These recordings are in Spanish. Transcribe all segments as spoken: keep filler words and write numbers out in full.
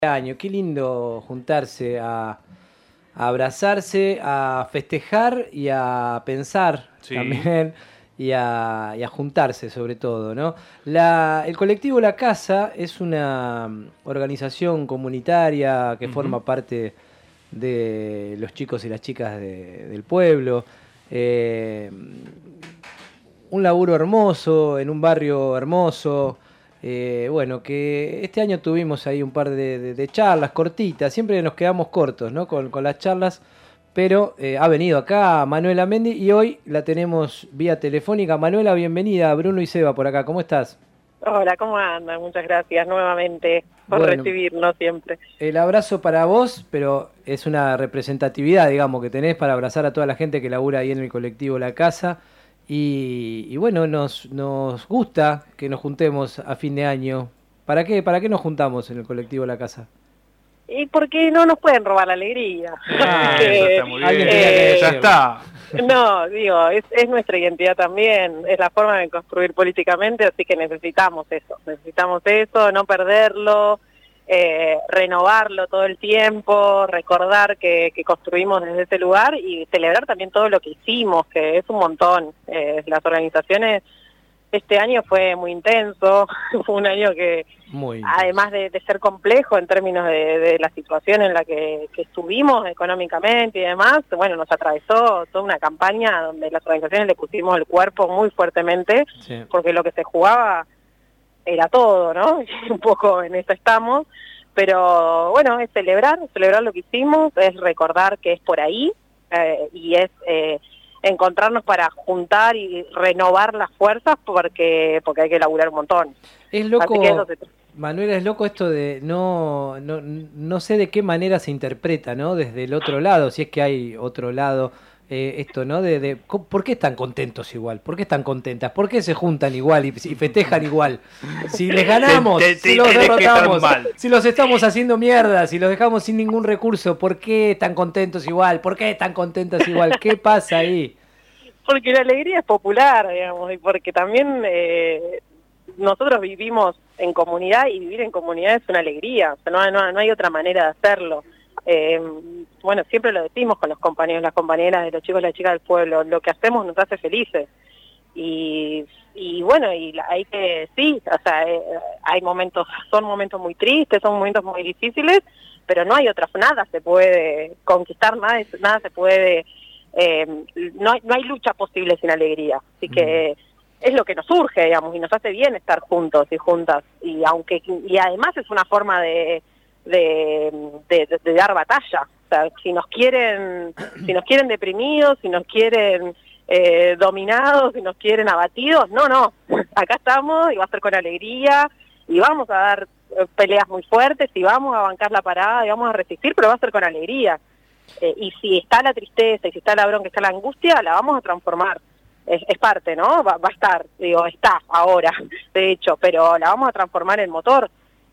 Año, qué lindo juntarse a, a abrazarse, a festejar y a pensar Sí. también y a, y a juntarse sobre todo, ¿no? La, el colectivo La Casa es una organización comunitaria que Ujú. forma parte de los chicos y las chicas de- del pueblo. Eh, un laburo hermoso, en un barrio hermoso. Eh, bueno, que este año tuvimos ahí un par de, de- de charlas cortitas, siempre nos quedamos cortos, ¿no? Con, con las charlas, pero eh, ha venido acá Manuela Mendi y hoy la tenemos vía telefónica. Manuela, bienvenida, Bruno y Seba por acá, ¿cómo estás? Hola, ¿cómo andan? Muchas gracias nuevamente por Bueno, recibirnos siempre. el abrazo para vos, pero es una representatividad, digamos, que tenés para abrazar a toda la gente que labura ahí en el colectivo La Casa. Y, y bueno, nos, nos gusta que nos juntemos a fin de año. ¿Para qué? ¿Para qué nos juntamos en el colectivo La Casa? ¿Y por qué no nos pueden robar la alegría? Ah, Así Eso que, está muy bien. alguien tenía que eh, Ya decirlo. está. no, digo, es, es nuestra identidad también, es la forma de construir políticamente, así que necesitamos eso, necesitamos eso, no perderlo, eh, renovarlo todo el tiempo, recordar que, que construimos desde ese lugar y celebrar también todo lo que hicimos, que es un montón. Eh, las organizaciones, este año fue muy intenso, fue un año que Muy intenso. además de, de ser complejo en términos de, de la situación en la que, que estuvimos económicamente y demás, bueno, nos atravesó toda una campaña donde las organizaciones le pusimos el cuerpo muy fuertemente, Sí. porque lo que se jugaba era todo, ¿no? Y un poco en eso estamos, pero bueno, es celebrar, celebrar lo que hicimos, es recordar que es por ahí, eh, y es eh, encontrarnos para juntar y renovar las fuerzas porque, porque hay que laburar un montón. Es Así que eso loco, se trata. Manuela, es loco esto de no, no, no sé de qué manera se interpreta, ¿no? Desde el otro lado, si es que hay otro lado, eh, esto, ¿no? De, de co- ¿por qué están contentos igual? ¿Por qué están contentas? ¿Por qué se juntan igual y, y festejan igual? Si les ganamos, Te- te- si los tenés que estar derrotamos, mal. si los estamos haciendo mierda, si los dejamos sin ningún recurso, ¿por qué están contentos igual? ¿Por qué están contentas igual? ¿Qué pasa ahí? Porque la alegría es popular, digamos, y porque también eh, nosotros vivimos en comunidad y vivir en comunidad es una alegría, o sea, no, no, no hay otra manera de hacerlo. Eh, bueno, siempre lo decimos con los compañeros, las compañeras, de los chicos y las chicas del pueblo, lo que hacemos nos hace felices. Y, y bueno, y la- hay que, sí, o sea, eh, hay momentos, son momentos muy tristes, son momentos muy difíciles, pero no hay otra, nada se puede conquistar, nada, nada se puede... Eh, no, hay, no hay lucha posible sin alegría, así que es lo que nos surge, digamos, y nos hace bien estar juntos y juntas, y aunque y además es una forma de de, de, de- de dar batalla, o sea, si nos quieren si nos quieren deprimidos, si nos quieren eh, dominados, si nos quieren abatidos, no, no, acá estamos y va a ser con alegría y vamos a dar eh, peleas muy fuertes y vamos a bancar la parada y vamos a resistir, pero va a ser con alegría. Eh, y si está la tristeza, y si está la bronca, está la angustia, la vamos a transformar. Es, es parte, ¿no? Va, va a estar, digo, está ahora, de hecho, pero la vamos a transformar en motor.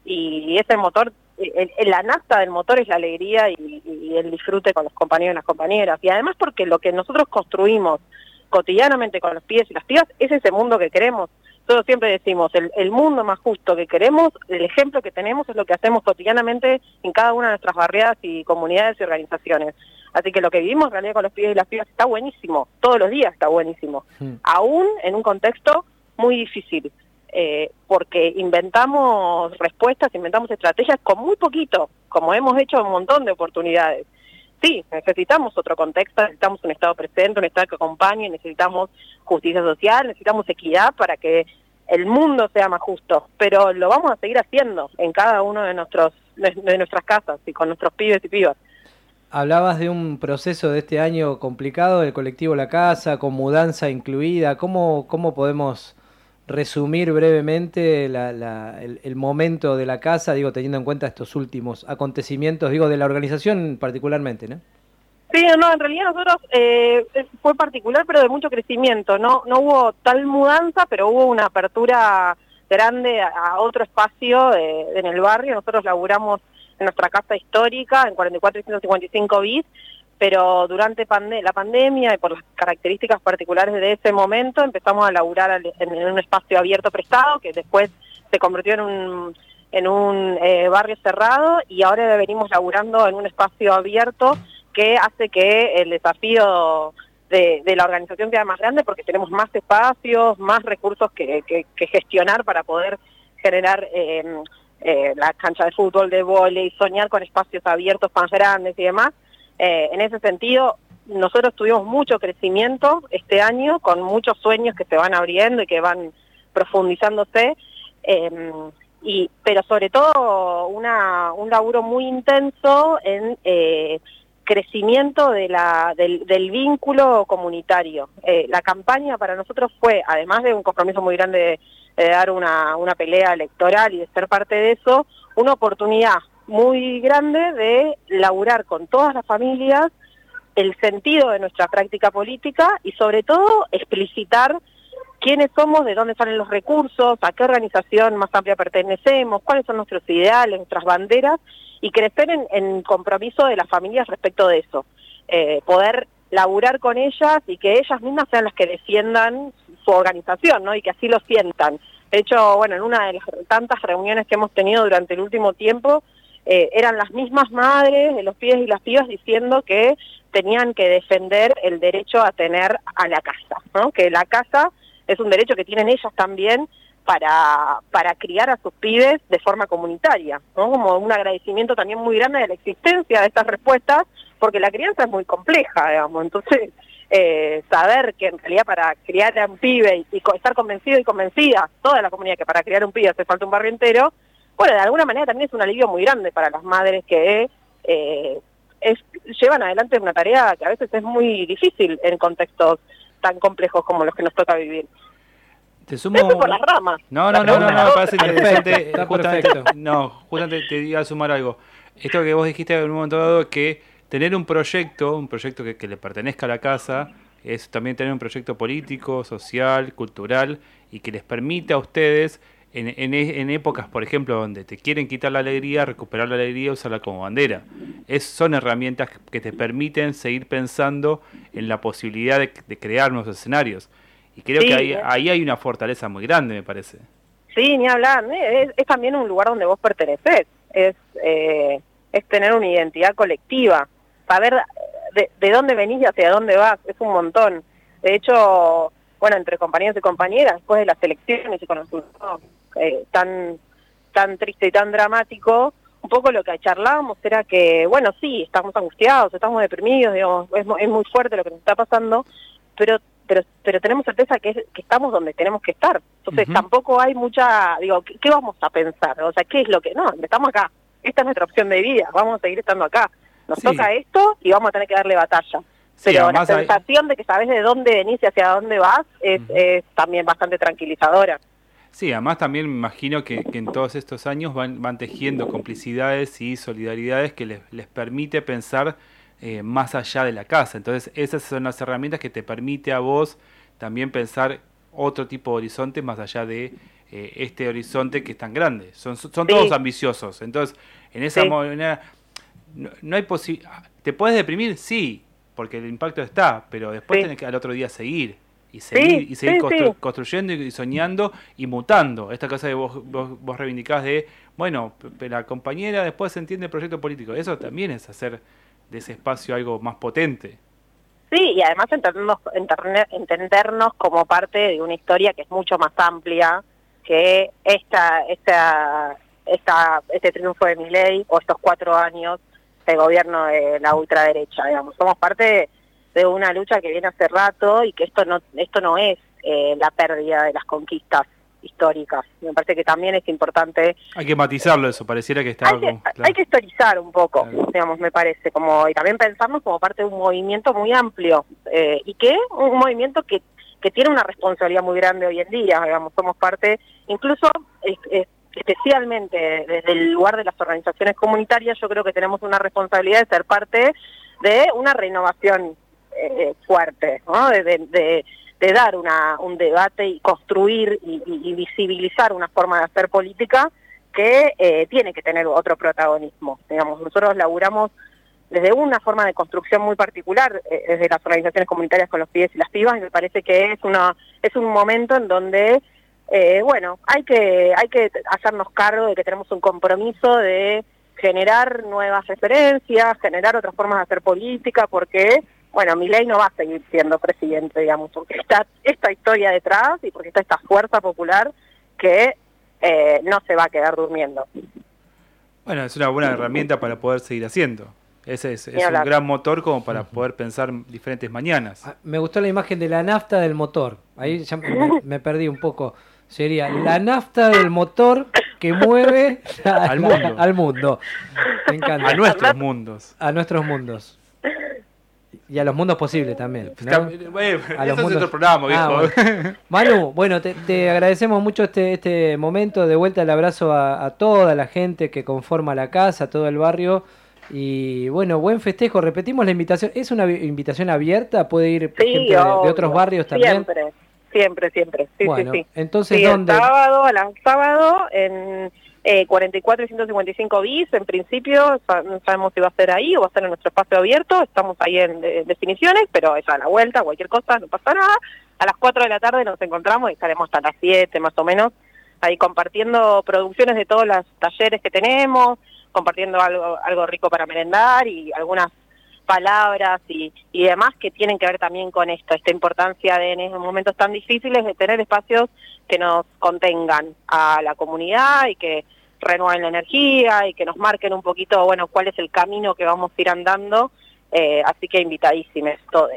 Y ese motor, el, el- la nafta del motor es la alegría y, y el disfrute con los compañeros y las compañeras. Y además porque lo que nosotros construimos cotidianamente con los pibes y las pibas es ese mundo que queremos. Nosotros siempre decimos, el, el mundo más justo que queremos, el ejemplo que tenemos es lo que hacemos cotidianamente en cada una de nuestras barriadas y comunidades y organizaciones. Así que lo que vivimos en realidad con los pibes y las pibas está buenísimo, todos los días está buenísimo, Hmm. aún en un contexto muy difícil, eh, porque inventamos respuestas, inventamos estrategias con muy poquito, como hemos hecho un montón de oportunidades. Sí, necesitamos otro contexto, necesitamos un Estado presente, un Estado que acompañe, necesitamos justicia social, necesitamos equidad para que el mundo sea más justo, pero lo vamos a seguir haciendo en cada uno de nuestros de nuestras casas y con nuestros pibes y pibas. Hablabas de un proceso de este año complicado del colectivo La Casa, con mudanza incluida. ¿Cómo, cómo podemos resumir brevemente la, la, el, el momento de la casa, digo, teniendo en cuenta estos últimos acontecimientos, digo, de la organización particularmente, ¿no? Sí, no, en realidad nosotros eh, fue particular, pero de mucho crecimiento. No, no hubo tal mudanza, pero hubo una apertura grande a, a otro espacio eh, en el barrio. Nosotros laburamos en nuestra casa histórica, en cuarenta y cuatro y ciento cincuenta y cinco bis, pero durante pande la pandemia y por las características particulares de ese momento empezamos a laburar al, en, en un espacio abierto prestado, que después se convirtió en un en un eh, barrio cerrado y ahora venimos laburando en un espacio abierto que hace que el desafío de, de la organización sea más grande porque tenemos más espacios, más recursos que, que, que gestionar para poder generar eh, eh, la cancha de fútbol, de vóley, soñar con espacios abiertos más grandes y demás. Eh, en ese sentido, nosotros tuvimos mucho crecimiento este año, con muchos sueños que se van abriendo y que van profundizándose, eh, y, pero sobre todo una, un laburo muy intenso en eh, crecimiento de la, del, del vínculo comunitario. Eh, la campaña para nosotros fue, además de un compromiso muy grande de, de dar una, una pelea electoral y de ser parte de eso, una oportunidad muy grande de laburar con todas las familias el sentido de nuestra práctica política y sobre todo explicitar quiénes somos, de dónde salen los recursos, a qué organización más amplia pertenecemos, cuáles son nuestros ideales, nuestras banderas, y crecer en, en compromiso de las familias respecto de eso. Eh, poder laburar con ellas y que ellas mismas sean las que defiendan su organización, ¿no? Y que así lo sientan. De hecho, bueno, en una de las tantas reuniones que hemos tenido durante el último tiempo, eh, eran las mismas madres de los pibes y las pibas diciendo que tenían que defender el derecho a tener a la casa, ¿no? Que la casa es un derecho que tienen ellas también para, para criar a sus pibes de forma comunitaria, ¿no? Como un agradecimiento también muy grande de la existencia de estas respuestas, porque la crianza es muy compleja, digamos. Entonces, eh, saber que en realidad para criar a un pibe y, y estar convencido y convencida, toda la comunidad, que para criar a un pibe hace falta un barrio entero, bueno, de alguna manera también es un alivio muy grande para las madres que eh, es, llevan adelante una tarea que a veces es muy difícil en contextos tan complejos como los que nos toca vivir. Te sumo... Eso por las ramas. No, no, no, no, no, me parece interesante. Está justamente, perfecto. no, justamente te iba a sumar algo. Esto que vos dijiste en un momento dado, que tener un proyecto, un proyecto que, que le pertenezca a la casa, es también tener un proyecto político, social, cultural, y que les permita a ustedes, en, en, en épocas, por ejemplo, donde te quieren quitar la alegría, recuperar la alegría, usarla como bandera. Es, son herramientas que te permiten seguir pensando en la posibilidad de, de crear nuevos escenarios. Y creo Sí, que ahí, es. ahí hay una fortaleza muy grande, me parece. Sí, ni hablar, ¿eh? es, es también un lugar donde vos pertenecés, es, eh, es tener una identidad colectiva, saber de, de dónde venís y hacia dónde vas, es un montón. De hecho, bueno, entre compañeros y compañeras, después de las elecciones y con el resultado eh, tan, tan triste y tan dramático, un poco lo que charlábamos era que, bueno, sí, estamos angustiados, estamos deprimidos, digamos, es, es muy fuerte lo que nos está pasando, pero pero pero tenemos certeza que, es, que estamos donde tenemos que estar. Entonces, uh-huh. tampoco hay mucha, digo, ¿qué, ¿qué vamos a pensar? O sea, ¿qué es lo que? No, estamos acá, esta es nuestra opción de vida, vamos a seguir estando acá. Nos sí. toca esto y vamos a tener que darle batalla. Sí, pero la sensación hay... de que sabes de dónde venís y hacia dónde vas es, uh-huh. es también bastante tranquilizadora. Sí, además también me imagino que, que en todos estos años van, van tejiendo complicidades y solidaridades que les, les permite pensar eh, más allá de la casa. Entonces esas son las herramientas que te permite a vos también pensar otro tipo de horizonte más allá de eh, este horizonte que es tan grande. Son, son sí. todos ambiciosos. Entonces, en esa sí. manera, no, no hay posibilidad. ¿Te puedes deprimir? Sí, porque el impacto está, pero después sí. tenés que al otro día seguir. Y seguir, sí, y seguir sí, constru- sí. construyendo y soñando y mutando. Esta cosa que vos, vos, vos reivindicás de, bueno, p- la compañera después entiende el proyecto político. Eso también es hacer de ese espacio algo más potente. Sí, y además entendernos, enterne, entendernos como parte de una historia que es mucho más amplia que esta, esta, esta, este triunfo de Milei o estos cuatro años de gobierno de la ultraderecha. Digamos, somos parte de, de una lucha que viene hace rato y que esto no, esto no es eh, la pérdida de las conquistas históricas. Me parece que también es importante. Hay que matizarlo eso, pareciera que está... Hay que, como, claro. hay que historizar un poco, claro. digamos, me parece, como y también pensarnos como parte de un movimiento muy amplio eh, y que un movimiento que, que tiene una responsabilidad muy grande hoy en día, digamos, somos parte, incluso es, es, especialmente desde el lugar de las organizaciones comunitarias, yo creo que tenemos una responsabilidad de ser parte de una renovación eh, fuerte, ¿no? de, de, de de dar una, un debate y construir y, y, y visibilizar una forma de hacer política que eh, tiene que tener otro protagonismo. Digamos, nosotros laburamos desde una forma de construcción muy particular, eh, desde las organizaciones comunitarias con los pibes y las pibas, y me parece que es una es un momento en donde eh, bueno, hay que, hay que hacernos cargo de que tenemos un compromiso de generar nuevas referencias, generar otras formas de hacer política, porque, bueno, Milei no va a seguir siendo presidente, digamos, porque está esta historia detrás y porque está esta fuerza popular que eh, no se va a quedar durmiendo. Bueno, es una buena herramienta para poder seguir haciendo. Ese es, es un gran motor como para poder pensar diferentes mañanas. Me gustó la imagen de la nafta del motor. Ahí ya me, me perdí un poco. Sería la nafta del motor que mueve a, al mundo. al mundo. Me encanta. A nuestros mundos. A nuestros mundos. Y a los mundos posibles también, ¿no? Bueno, a los eso mundos... es otro programa, viejo. Ah, bueno. Manu, bueno, te, te agradecemos mucho este, este momento. De vuelta el abrazo a, a toda la gente que conforma la casa, a todo el barrio. Y bueno, buen festejo. Repetimos la invitación. ¿Es una invitación abierta? ¿Puede ir, por sí, ejemplo, de, de otros barrios también? Siempre, siempre, siempre. Sí, bueno, sí, sí. Entonces, sí, ¿dónde? El sábado, a las sábado, en eh, cuarenta y cuatro y ciento cincuenta y cinco bis, en principio, no sabemos si va a ser ahí o va a ser en nuestro espacio abierto. Estamos ahí en de, definiciones, pero es a la vuelta, cualquier cosa, no pasa nada. A las cuatro de la tarde nos encontramos y estaremos hasta las siete más o menos, ahí compartiendo producciones de todos los talleres que tenemos, compartiendo algo algo rico para merendar y algunas palabras y, y demás que tienen que ver también con esto, esta importancia de en esos momentos tan difíciles de tener espacios que nos contengan a la comunidad y que renueven la energía y que nos marquen un poquito, bueno, cuál es el camino que vamos a ir andando, eh, así que invitadísimos todos.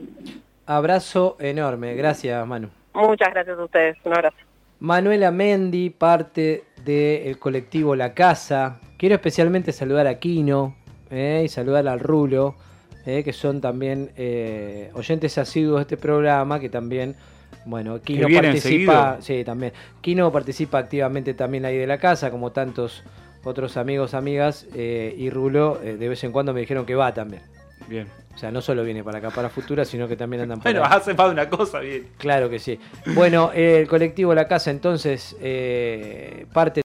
Abrazo enorme, gracias Manu. Muchas gracias a ustedes, un abrazo. Manuela Mendi, parte del colectivo La Casa. Quiero especialmente saludar a Kino eh, y saludar al Rulo, eh, que son también eh, oyentes asiduos de este programa, que también, bueno, Kino participa, sí, también. Kino participa activamente también ahí de La Casa, como tantos otros amigos, amigas, eh, y Rulo eh, de vez en cuando me dijeron que va también. Bien. O sea, no solo viene para acá, para Futura, sino que también andan por Bueno, ahí. hace más de una cosa, bien. Claro que sí. Bueno, eh, el colectivo La Casa, entonces, eh, parte